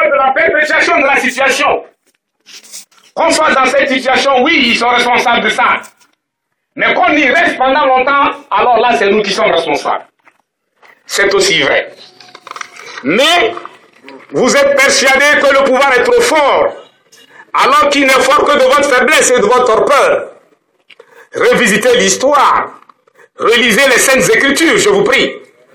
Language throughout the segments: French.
de la perpétuation de la situation. Qu'on soit dans cette situation, oui, ils sont responsables de ça. Mais qu'on y reste pendant longtemps, alors là, c'est nous qui sommes responsables. C'est aussi vrai. Mais vous êtes persuadés que le pouvoir est trop fort, alors qu'il n'est fort que de votre faiblesse et de votre torpeur. Revisitez l'histoire. Relisez les Saintes Écritures, je vous prie.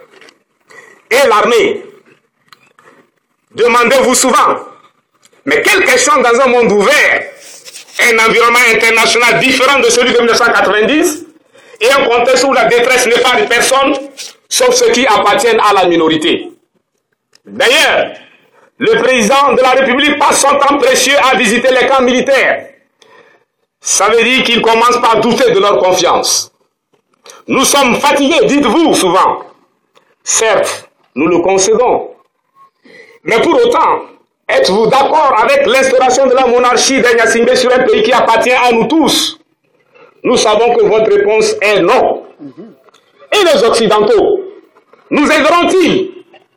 Et l'armée. Demandez-vous souvent, mais quelle question dans un monde ouvert, un environnement international différent de celui de 1990, et un contexte où la détresse n'épargne personne, sauf ceux qui appartiennent à la minorité. D'ailleurs, le président de la République passe son temps précieux à visiter les camps militaires. Ça veut dire qu'il commence par douter de leur confiance. Nous sommes fatigués, dites-vous souvent. Certes, nous le concédons. Mais pour autant, êtes-vous d'accord avec l'instauration de la monarchie d'Agnassingbe sur un pays qui appartient à nous tous? Nous savons que votre réponse est non. Et les Occidentaux, nous aideront-ils?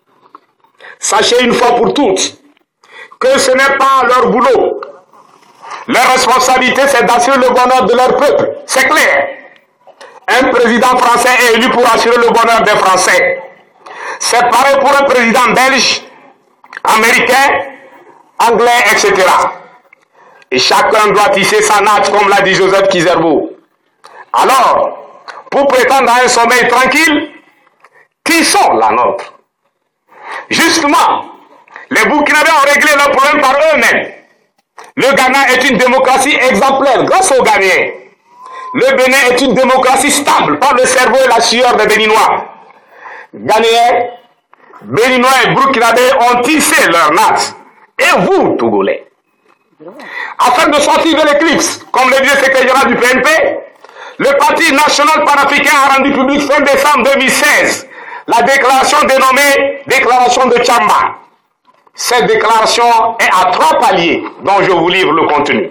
Sachez une fois pour toutes que ce n'est pas leur boulot. Leur responsabilité, c'est d'assurer le bonheur de leur peuple. C'est clair. Un président français est élu pour assurer le bonheur des Français. C'est pareil pour un président belge, américain, anglais, etc. Et chacun doit tisser sa natte, comme l'a dit Joseph Kizerbo. Alors, pour prétendre à un sommeil tranquille, qui sont la nôtre? Justement, les Burkinabés ont réglé leurs problèmes par eux-mêmes. Le Ghana est une démocratie exemplaire grâce aux Ghanéens. Le Bénin est une démocratie stable par le cerveau et la sueur des Béninois. Ghanéens, Béninois et Burkinabés ont tissé leur natte. Et vous, Togolais, afin de sortir de l'éclipse, comme le dit le secrétaire général du PNP, le Parti national panafricain a rendu public fin décembre 2016 la déclaration dénommée Déclaration de Tchamba. Cette déclaration est à 3 paliers dont je vous livre le contenu.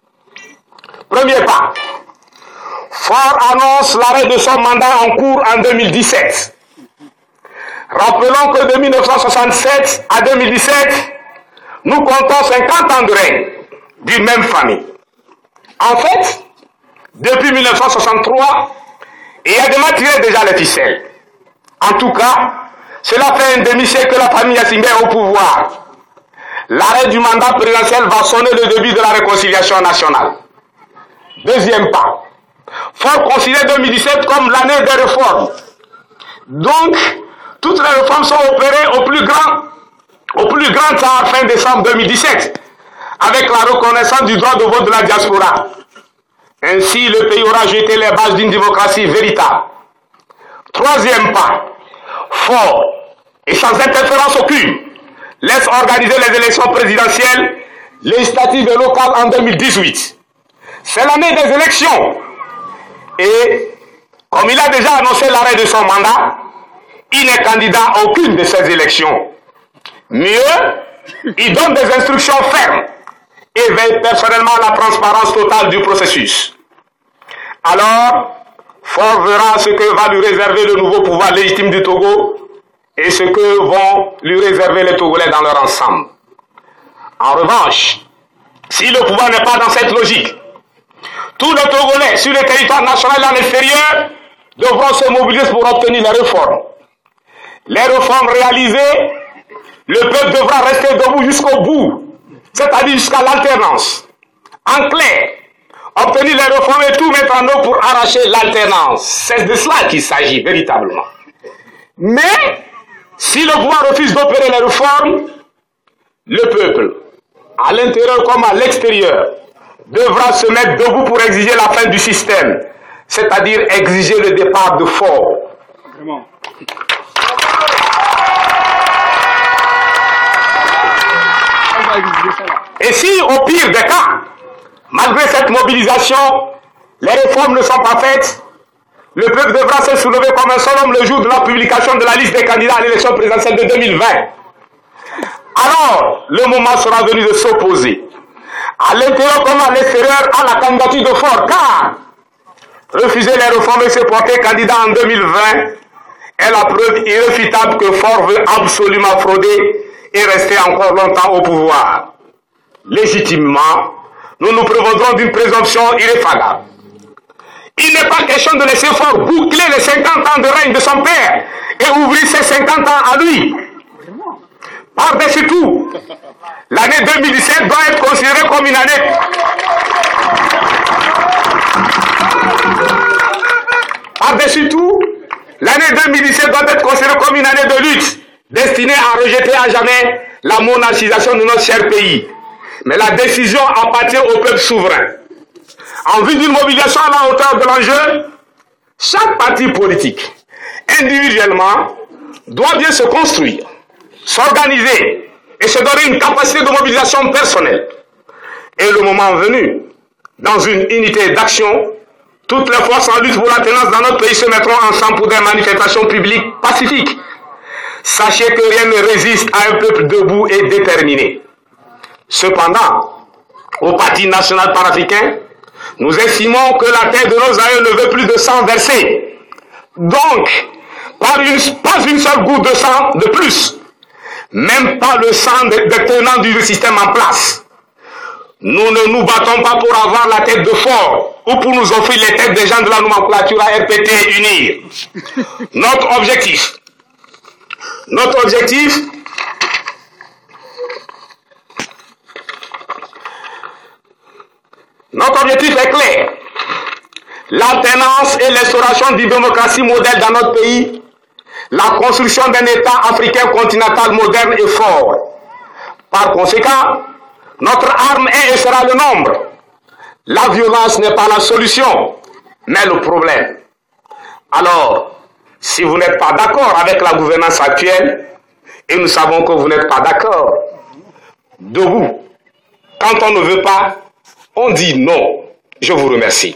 Premier pas. Faure annonce l'arrêt de son mandat en cours en 2017. Rappelons que de 1967 à 2017, nous comptons 50 ans de règne d'une même famille. En fait, depuis 1963, Yadema tirait déjà les ficelles. En tout cas, cela fait un demi-siècle que la famille Yassingbe est au pouvoir. L'arrêt du mandat présidentiel va sonner le début de la réconciliation nationale. Deuxième pas. Faure considère 2017 comme l'année des réformes. Donc, toutes les réformes sont opérées au plus grand temps fin décembre 2017, avec la reconnaissance du droit de vote de la diaspora. Ainsi, le pays aura jeté les bases d'une démocratie véritable. Troisième pas. Faure, et sans interférence aucune, laisse organiser les élections présidentielles, législatives et locales en 2018. C'est l'année des élections. Et, comme il a déjà annoncé l'arrêt de son mandat, il n'est candidat à aucune de ces élections. Mieux, il donne des instructions fermes et veille personnellement à la transparence totale du processus. Alors, Faure verra ce que va lui réserver le nouveau pouvoir légitime du Togo et ce que vont lui réserver les Togolais dans leur ensemble. En revanche, si le pouvoir n'est pas dans cette logique, tous les Togolais sur le territoire national et en extérieur devront se mobiliser pour obtenir les réformes. Les réformes réalisées, le peuple devra rester debout jusqu'au bout, c'est-à-dire jusqu'à l'alternance. En clair, obtenir les réformes et tout mettre en œuvre pour arracher l'alternance. C'est de cela qu'il s'agit véritablement. Mais, si le pouvoir refuse d'opérer les réformes, le peuple, à l'intérieur comme à l'extérieur, devra se mettre debout pour exiger la fin du système, c'est-à-dire exiger le départ de Faure. Et si, au pire des cas, malgré cette mobilisation, les réformes ne sont pas faites, le peuple devra se soulever comme un seul homme le jour de la publication de la liste des candidats à l'élection présidentielle de 2020. Alors, le moment sera venu de s'opposer, à l'intérieur comme à l'extérieur, à la candidature de Faure, car refuser les réformes et se porter candidat en 2020 est la preuve irréfutable que Faure veut absolument frauder et rester encore longtemps au pouvoir. Légitimement, nous nous prévaudrons d'une présomption irréfragable. Il n'est pas question de laisser fort boucler les 50 ans de règne de son père et ouvrir ses 50 ans à lui. Par-dessus tout, l'année 2017 doit être considérée comme une année. Par-dessus tout, l'année 2017 doit être considérée comme une année de lutte, destinée à rejeter à jamais la monarchisation de notre cher pays. Mais la décision appartient au peuple souverain. En vue d'une mobilisation à la hauteur de l'enjeu, chaque parti politique, individuellement, doit bien se construire, s'organiser et se donner une capacité de mobilisation personnelle. Et le moment venu, dans une unité d'action, toutes les forces en lutte pour la tenance dans notre pays se mettront ensemble pour des manifestations publiques pacifiques. Sachez que rien ne résiste à un peuple debout et déterminé. Cependant, au Parti national panafricain, nous estimons que la terre de nos aïeux ne veut plus de sang versé. Donc, pas une seule goutte de sang de plus. Même pas le sang des tenants du système en place. Nous ne nous battons pas pour avoir la tête de fort ou pour nous offrir les têtes des gens de la nomenclature à RPT unir. Notre objectif est clair. L'alternance et l'instauration d'une démocratie modèle dans notre pays, la construction d'un État africain continental moderne et fort. Par conséquent, notre arme est et sera le nombre. La violence n'est pas la solution, mais le problème. Alors, si vous n'êtes pas d'accord avec la gouvernance actuelle, et nous savons que vous n'êtes pas d'accord, debout. Quand on ne veut pas, on dit non. Je vous remercie.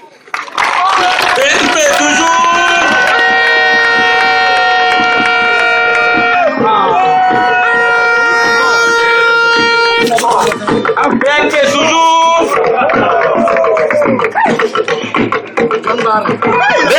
toujours.